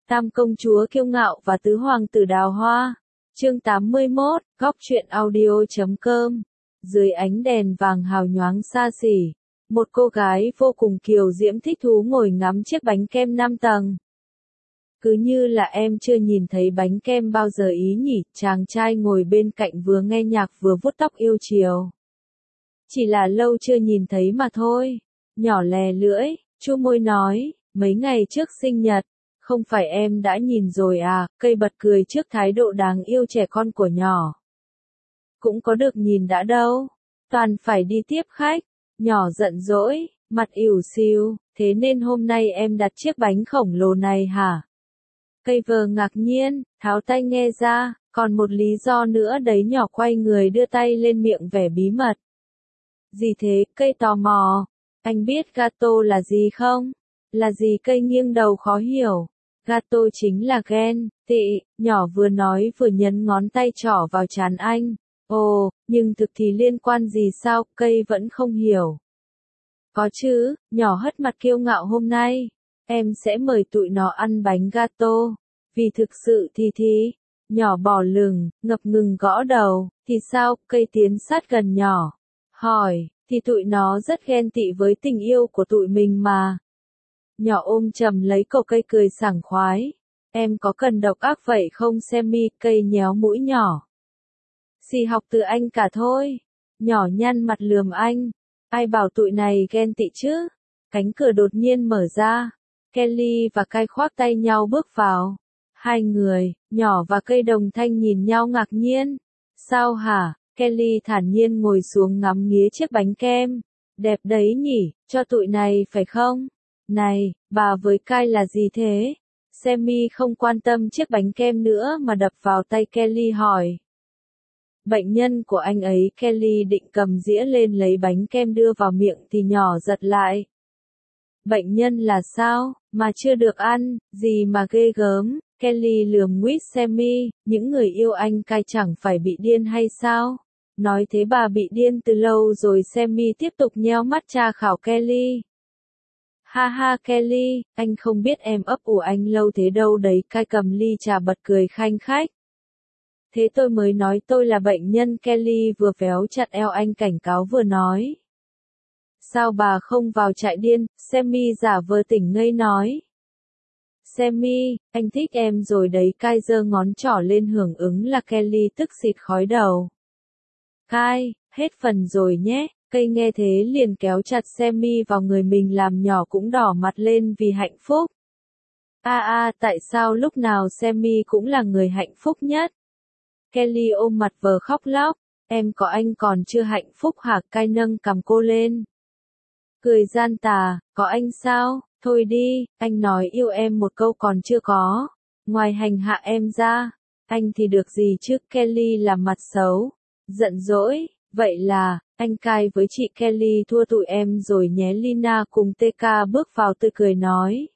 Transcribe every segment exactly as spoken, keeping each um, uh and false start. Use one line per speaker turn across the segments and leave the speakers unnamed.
Tam công chúa kiêu ngạo và tứ hoàng tử đào hoa. Chương tám mươi mốt, góc truyện audio chấm com. Dưới ánh đèn vàng hào nhoáng xa xỉ, một cô gái vô cùng kiều diễm thích thú ngồi ngắm chiếc bánh kem năm tầng. Cứ như là em chưa nhìn thấy bánh kem bao giờ ý nhỉ, chàng trai ngồi bên cạnh vừa nghe nhạc vừa vuốt tóc yêu chiều. Chỉ là lâu chưa nhìn thấy mà thôi. Nhỏ lè lưỡi, chu môi nói, mấy ngày trước sinh nhật, không phải em đã nhìn rồi à, cây bật cười trước thái độ đáng yêu trẻ con của nhỏ. Cũng có được nhìn đã đâu, toàn phải đi tiếp khách. Nhỏ giận dỗi, mặt ỉu xìu, thế nên hôm nay em đặt chiếc bánh khổng lồ này hả? Cây vờ ngạc nhiên, tháo tai nghe ra, còn một lý do nữa đấy, nhỏ quay người đưa tay lên miệng vẻ bí mật. Gì thế, cây tò mò, anh biết gato là gì không? Là gì? Cây nghiêng đầu khó hiểu. Gato chính là ghen tị, nhỏ vừa nói vừa nhấn ngón tay trỏ vào trán anh. Ồ, nhưng thực thì liên quan gì sao, cây vẫn không hiểu. Có chứ, nhỏ hất mặt kiêu ngạo, hôm nay, em sẽ mời tụi nó ăn bánh gato. Vì thực sự thì thì, nhỏ bỏ lửng, ngập ngừng gõ đầu, thì sao, cây tiến sát gần nhỏ. Hỏi, thì tụi nó rất ghen tị với tình yêu của tụi mình mà. Nhỏ ôm chầm lấy cổ cây cười sảng khoái. Em có cần độc ác vậy không Sammy? Cây nhéo mũi nhỏ. Xì học từ anh cả thôi. Nhỏ nhăn mặt lườm anh. Ai bảo tụi này ghen tị chứ? Cánh cửa đột nhiên mở ra. Kelly và Kai khoác tay nhau bước vào. Hai người, nhỏ và cây đồng thanh nhìn nhau ngạc nhiên. Sao hả? Kelly thản nhiên ngồi xuống ngắm nghía chiếc bánh kem. Đẹp đấy nhỉ, cho tụi này phải không? Này, bà với Kai là gì thế? Sammy không quan tâm chiếc bánh kem nữa mà đập vào tay Kelly hỏi. Bệnh nhân của anh ấy. Kelly định cầm dĩa lên lấy bánh kem đưa vào miệng thì nhỏ giật lại. Bệnh nhân là sao, mà chưa được ăn, gì mà ghê gớm. Kelly lườm nguyết Sammy, những người yêu anh Kai chẳng phải bị điên hay sao? Nói thế bà bị điên từ lâu rồi. Sammy tiếp tục nheo mắt tra khảo Kelly. Ha ha Kelly, anh không biết em ấp ủ anh lâu thế đâu đấy. Kai cầm ly trà bật cười khanh khách. Thế tôi mới nói tôi là bệnh nhân. Kelly vừa véo chặt eo anh cảnh cáo vừa nói. Sao bà không vào trại điên? Sammy giả vờ tỉnh ngây nói. Sammy, anh thích em rồi đấy. Kai giơ ngón trỏ lên hưởng ứng là Kelly tức xịt khói đầu. Kai, hết phần rồi nhé. Cây nghe thế liền kéo chặt Sammy vào người mình làm nhỏ cũng đỏ mặt lên vì hạnh phúc. A a, tại sao lúc nào Sammy cũng là người hạnh phúc nhất? Kelly ôm mặt vờ khóc lóc. Em có anh còn chưa hạnh phúc hả? Kai nâng cằm cô lên. Cười gian tà, có anh sao? Thôi đi, anh nói yêu em một câu còn chưa có. Ngoài hành hạ em ra, anh thì được gì chứ? Kelly làm mặt xấu, giận dỗi. Vậy là, anh Kai với chị Kelly thua tụi em rồi nhé. Lina cùng tê ca bước vào tươi cười nói.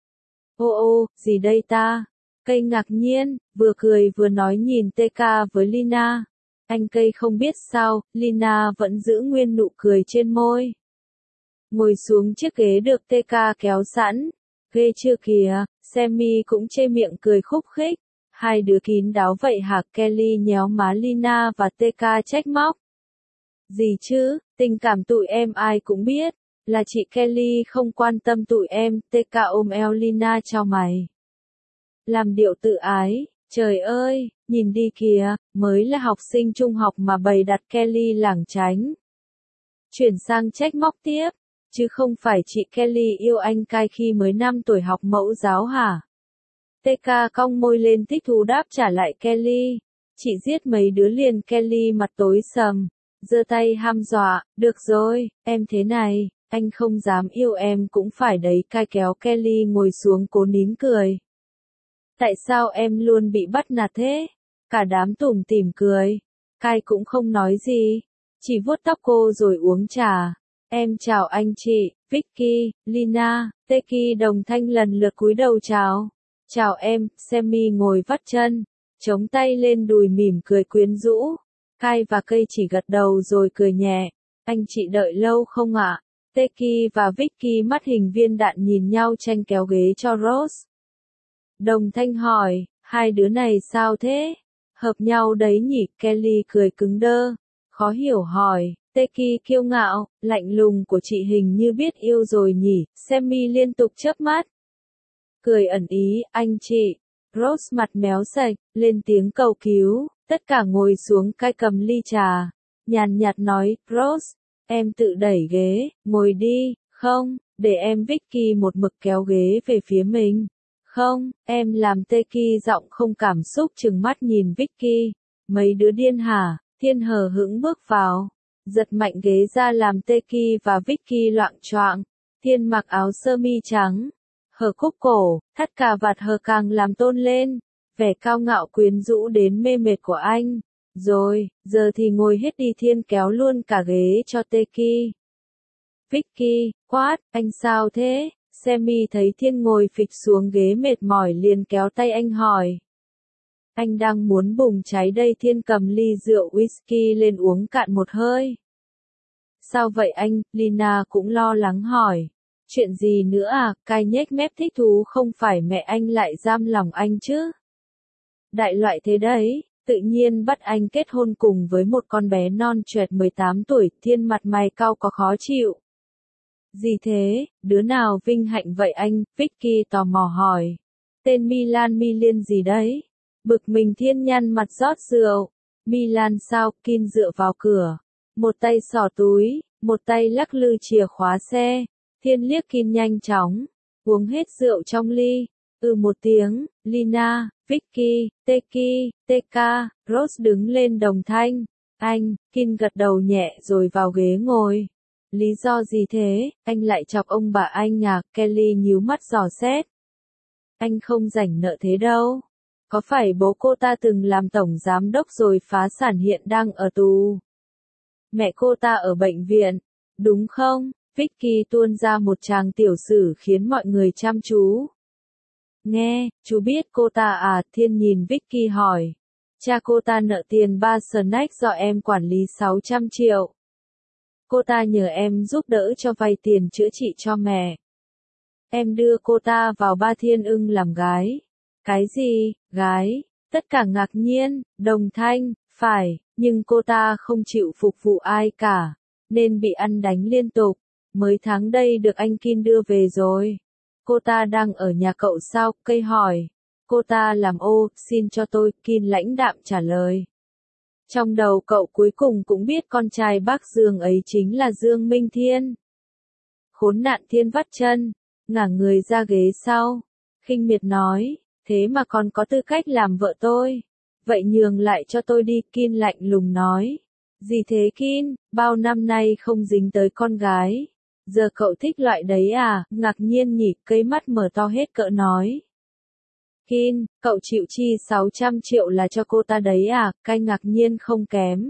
Ô ô, gì đây ta? Cây ngạc nhiên, vừa cười vừa nói nhìn tê ca với Lina. Anh Cây không biết sao, Lina vẫn giữ nguyên nụ cười trên môi. Ngồi xuống chiếc ghế được tê ca kéo sẵn. Ghê chưa kìa, Sammy cũng chê miệng cười khúc khích. Hai đứa kín đáo vậy hả? Kelly nhéo má Lina và tê ca trách móc. Gì chứ, tình cảm tụi em ai cũng biết, là chị Kelly không quan tâm tụi em. tê ca ôm eo Lina chau mày. Làm điệu tự ái, trời ơi, nhìn đi kìa, mới là học sinh trung học mà bày đặt. Kelly lảng tránh. Chuyển sang trách móc tiếp, chứ không phải chị Kelly yêu anh Kai khi mới năm tuổi học mẫu giáo hả? tê ca cong môi lên thích thú đáp trả lại Kelly. Chị giết mấy đứa liền. Kelly mặt tối sầm, giơ tay hăm dọa, được rồi, em thế này, anh không dám yêu em cũng phải đấy. Kai kéo Kelly ngồi xuống cố nín cười. Tại sao em luôn bị bắt nạt thế? Cả đám tủm tỉm cười. Kai cũng không nói gì, chỉ vuốt tóc cô rồi uống trà. Em chào anh chị, Vicky, Lina, Teki đồng thanh lần lượt cúi đầu chào. Chào em. Sammy ngồi vắt chân, chống tay lên đùi mỉm cười quyến rũ. Kai và Cây chỉ gật đầu rồi cười nhẹ. Anh chị đợi lâu không ạ? Teki và Vicky mắt hình viên đạn nhìn nhau tranh kéo ghế cho Rose. Đồng Thanh hỏi, hai đứa này sao thế? Hợp nhau đấy nhỉ? Kelly cười cứng đơ, khó hiểu hỏi. Teki kiêu ngạo, lạnh lùng của chị hình như biết yêu rồi nhỉ? Sammy liên tục chớp mắt. Cười ẩn ý, anh chị. Rose mặt méo sạch, lên tiếng cầu cứu, tất cả ngồi xuống cai cầm ly trà. Nhàn nhạt nói, Rose, em tự đẩy ghế, ngồi đi, không, để em Vicky một mực kéo ghế về phía mình. Không, em làm Teki giọng không cảm xúc trừng mắt nhìn Vicky. Mấy đứa điên hả? Thiên hờ hững bước vào, giật mạnh ghế ra làm Teki và Vicky loạng choạng. Thiên mặc áo sơ mi trắng, hở cúc cổ, thắt cà vạt hở càng làm tôn lên vẻ cao ngạo quyến rũ đến mê mệt của anh. Rồi, giờ thì ngồi hết đi. Thiên kéo luôn cả ghế cho Teki. Vicky, quát, anh sao thế? Sammy thấy Thiên ngồi phịch xuống ghế mệt mỏi liền kéo tay anh hỏi. Anh đang muốn bùng cháy đây. Thiên cầm ly rượu whisky lên uống cạn một hơi. Sao vậy anh? Lina cũng lo lắng hỏi. Chuyện gì nữa à? Cai nhếch mép thích thú, không phải mẹ anh lại giam lòng anh chứ? Đại loại thế đấy, tự nhiên bắt anh kết hôn cùng với một con bé non choẹt mười tám tuổi. Thiên mặt mày cau có khó chịu. Gì thế, đứa nào vinh hạnh vậy anh? Vicky tò mò hỏi. Tên Milan Milian gì đấy? Bực mình Thiên nhăn mặt rót rượu. Milan sao? Kin dựa vào cửa, một tay xỏ túi, một tay lắc lư chìa khóa xe. Thiên liếc Kin nhanh chóng, uống hết rượu trong ly. Ừ một tiếng, Lina, Vicky, Teki, Teka, Rose đứng lên đồng thanh. Anh, Kin gật đầu nhẹ rồi vào ghế ngồi. Lý do gì thế? Anh lại chọc ông bà anh à? Kelly nhíu mắt dò xét. Anh không rảnh nợ thế đâu. Có phải bố cô ta từng làm tổng giám đốc rồi phá sản, hiện đang ở tù? Mẹ cô ta ở bệnh viện, đúng không? Vicky tuôn ra một tràng tiểu sử khiến mọi người chăm chú. Nghe, chú biết cô ta à? Thiên nhìn Vicky hỏi. Cha cô ta nợ tiền ba snack do em quản lý sáu trăm triệu. Cô ta nhờ em giúp đỡ cho vay tiền chữa trị cho mẹ. Em đưa cô ta vào Ba Thiên Ưng làm gái. Cái gì, gái? Tất cả ngạc nhiên. Đồng thanh, phải, nhưng cô ta không chịu phục vụ ai cả, nên bị ăn đánh liên tục. Mới tháng đây được anh Kin đưa về rồi. Cô ta đang ở nhà cậu sao? Cây hỏi. Cô ta làm ô, xin cho tôi, Kin lãnh đạm trả lời. Trong đầu cậu cuối cùng cũng biết con trai bác Dương ấy chính là Dương Minh Thiên. Khốn nạn. Thiên vắt chân, ngả người ra ghế sau, khinh miệt nói, thế mà còn có tư cách làm vợ tôi. Vậy nhường lại cho tôi đi. Kin lạnh lùng nói. Gì thế Kin, bao năm nay không dính tới con gái. Giờ cậu thích loại đấy à? Ngạc nhiên nhỉ? Cây mắt mở to hết cỡ nói. Kin, cậu chịu chi sáu trăm triệu là cho cô ta đấy à? Cay ngạc nhiên không kém.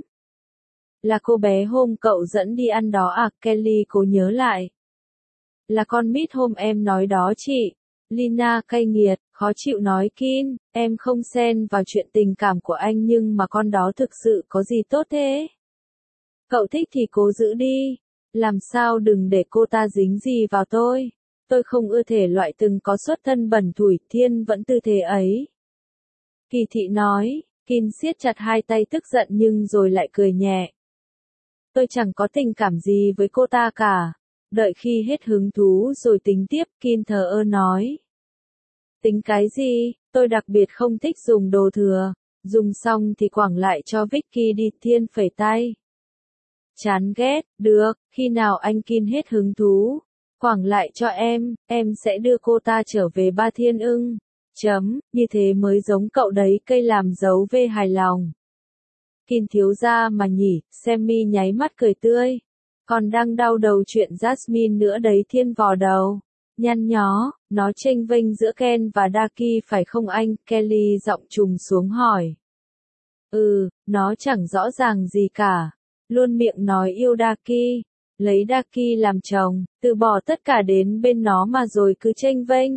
Là cô bé hôm cậu dẫn đi ăn đó à? Kelly cố nhớ lại. Là con mít hôm em nói đó chị. Lina cay nghiệt, khó chịu nói. Kin, em không xen vào chuyện tình cảm của anh nhưng mà con đó thực sự có gì tốt thế? Cậu thích thì cố giữ đi. Làm sao đừng để cô ta dính gì vào tôi. Tôi không ưa thể loại từng có xuất thân bẩn thủi. Thiên vẫn tư thế ấy. Kỳ thị nói. Kin siết chặt hai tay tức giận nhưng rồi lại cười nhẹ. Tôi chẳng có tình cảm gì với cô ta cả. Đợi khi hết hứng thú rồi tính tiếp. Kin thờ ơ nói. Tính cái gì? Tôi đặc biệt không thích dùng đồ thừa. Dùng xong thì quẳng lại cho Vicky đi. Thiên phẩy tay. Chán ghét. Được, khi nào anh Kin hết hứng thú, quẳng lại cho em, em sẽ đưa cô ta trở về Ba Thiên Ưng. Chấm, như thế mới giống cậu đấy. Cây làm dấu V hài lòng. Kin thiếu gia mà nhỉ? Sammy nháy mắt cười tươi. Còn đang đau đầu chuyện Jasmine nữa đấy. Thiên vò đầu, nhăn nhó, nó chênh vênh giữa Ken và Daki phải không anh? Kelly giọng trùng xuống hỏi. Ừ, nó chẳng rõ ràng gì cả. Luôn miệng nói yêu Daki, lấy Daki làm chồng, từ bỏ tất cả đến bên nó mà rồi cứ chênh vênh.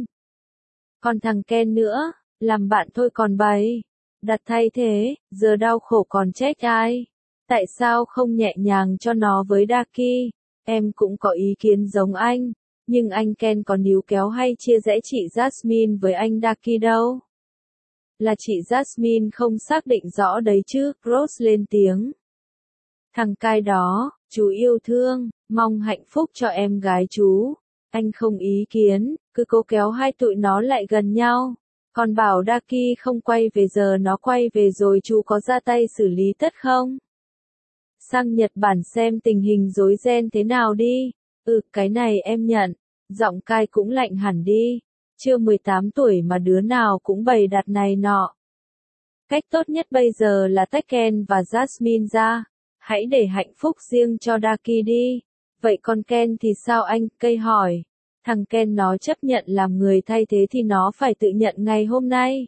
Còn thằng Ken nữa, làm bạn thôi còn bày. Đặt thay thế, giờ đau khổ còn trách ai? Tại sao không nhẹ nhàng cho nó với Daki? Em cũng có ý kiến giống anh, Nhưng anh Ken có níu kéo hay chia rẽ chị Jasmine với anh Daki đâu. Là chị Jasmine không xác định rõ đấy chứ, Rose lên tiếng. Thằng cai đó, chú yêu thương, mong hạnh phúc cho em gái chú. Anh không ý kiến, cứ cố kéo hai tụi nó lại gần nhau. Còn bảo Daki không quay về giờ nó quay về rồi chú có ra tay xử lý tất không? Sang Nhật Bản xem tình hình rối ren thế nào đi. Ừ, cái này em nhận. Giọng cai cũng lạnh hẳn đi. Chưa mười tám tuổi mà đứa nào cũng bày đặt này nọ. Cách tốt nhất bây giờ là tách Ken và Jasmine ra. Hãy để hạnh phúc riêng cho Daki đi. Vậy còn Ken thì sao anh? Cây hỏi. Thằng Ken nó chấp nhận làm người thay thế thì nó phải tự nhận ngày hôm nay.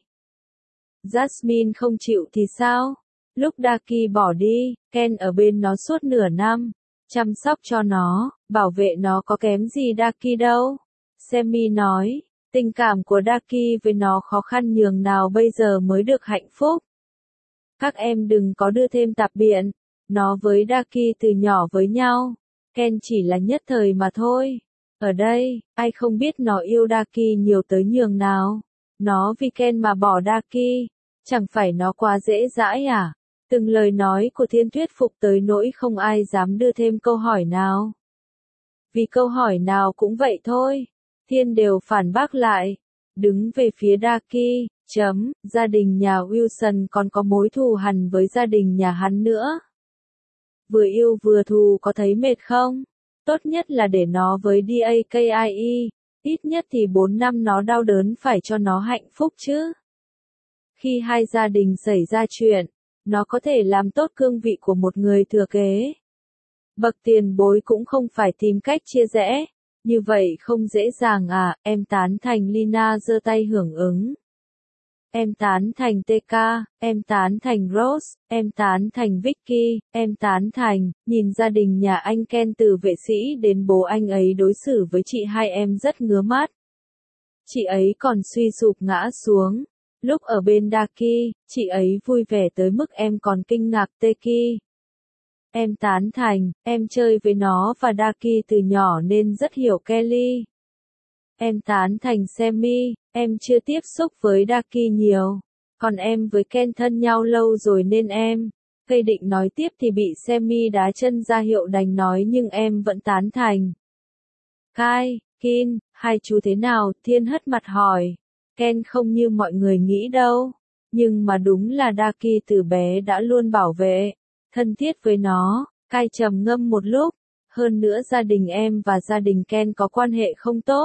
Jasmine không chịu thì sao? Lúc Daki bỏ đi, Ken ở bên nó suốt nửa năm. Chăm sóc cho nó, bảo vệ nó có kém gì Daki đâu. Semi nói, tình cảm của Daki với nó khó khăn nhường nào bây giờ mới được hạnh phúc. Các em đừng có đưa thêm tạp biện. Nó với Daki từ nhỏ với nhau. Ken chỉ là nhất thời mà thôi. Ở đây, ai không biết nó yêu Daki nhiều tới nhường nào. Nó vì Ken mà bỏ Daki. Chẳng phải nó quá dễ dãi à? Từng lời nói của Thiên thuyết phục tới nỗi không ai dám đưa thêm câu hỏi nào. Vì câu hỏi nào cũng vậy thôi. Thiên đều phản bác lại. Đứng về phía Daki, chấm, gia đình nhà Wilson còn có mối thù hằn với gia đình nhà hắn nữa. Vừa yêu vừa thù có thấy mệt không? Tốt nhất là để nó với Dakie, ít nhất thì bốn năm nó đau đớn phải cho nó hạnh phúc chứ. Khi hai gia đình xảy ra chuyện, nó có thể làm tốt cương vị của một người thừa kế. Bậc tiền bối cũng không phải tìm cách chia rẽ. Như vậy không dễ dàng à, em tán thành. Lina giơ tay hưởng ứng. Em tán thành tê ca, em tán thành Rose, em tán thành Vicky, em tán thành. Nhìn gia đình nhà anh Ken từ vệ sĩ đến bố anh ấy đối xử với chị hai em rất ngứa mắt. Chị ấy còn suy sụp ngã xuống. Lúc ở bên Daki, chị ấy vui vẻ tới mức em còn kinh ngạc. Teki. Em tán thành, em chơi với nó và Daki từ nhỏ nên rất hiểu Kelly. Em tán thành Semi, em chưa tiếp xúc với Daki nhiều. Còn em với Ken thân nhau lâu rồi nên em. Cây định nói tiếp thì bị Semi đá chân ra hiệu đành nói nhưng em vẫn tán thành. Kai, Kin, hai chú thế nào? Thiên hất mặt hỏi. Ken không như mọi người nghĩ đâu. Nhưng mà đúng là Daki từ bé đã luôn bảo vệ, thân thiết với nó. Kai trầm ngâm một lúc. Hơn nữa gia đình em và gia đình Ken có quan hệ không tốt.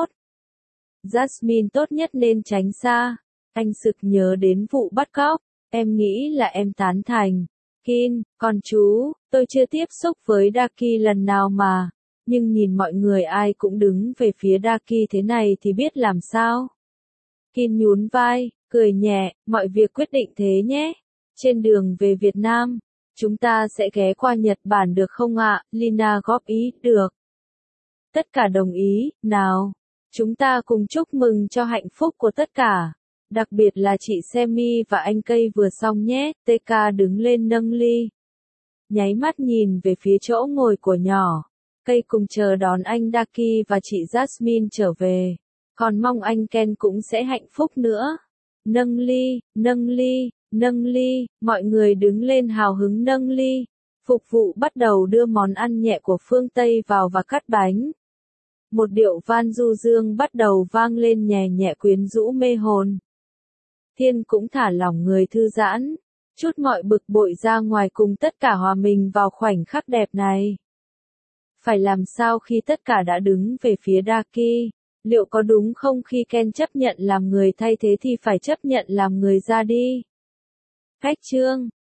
Jasmine tốt nhất nên tránh xa. Anh sực nhớ đến vụ bắt cóc. Em nghĩ là em tán thành. Kin, còn chú, tôi chưa tiếp xúc với Daki lần nào mà. Nhưng nhìn mọi người ai cũng đứng về phía Daki thế này thì biết làm sao. Kin nhún vai, cười nhẹ, mọi việc quyết định thế nhé. Trên đường về Việt Nam, chúng ta sẽ ghé qua Nhật Bản được không ạ? Lina góp ý, được. Tất cả đồng ý, nào. Chúng ta cùng chúc mừng cho hạnh phúc của tất cả. Đặc biệt là chị Semi và anh Cây vừa xong nhé. tê ca đứng lên nâng ly. Nháy mắt nhìn về phía chỗ ngồi của nhỏ. Cây cùng chờ đón anh Daki và chị Jasmine trở về. Còn mong anh Ken cũng sẽ hạnh phúc nữa. Nâng ly, nâng ly, nâng ly. Mọi người đứng lên hào hứng nâng ly. Phục vụ bắt đầu đưa món ăn nhẹ của phương Tây vào và cắt bánh. Một điệu van du dương bắt đầu vang lên nhẹ nhẹ quyến rũ mê hồn. Thiên cũng thả lỏng người thư giãn, chút mọi bực bội ra ngoài cùng tất cả hòa mình vào khoảnh khắc đẹp này. Phải làm sao khi tất cả đã đứng về phía Daki? Liệu có đúng không khi Ken chấp nhận làm người thay thế thì phải chấp nhận làm người ra đi? Cách chương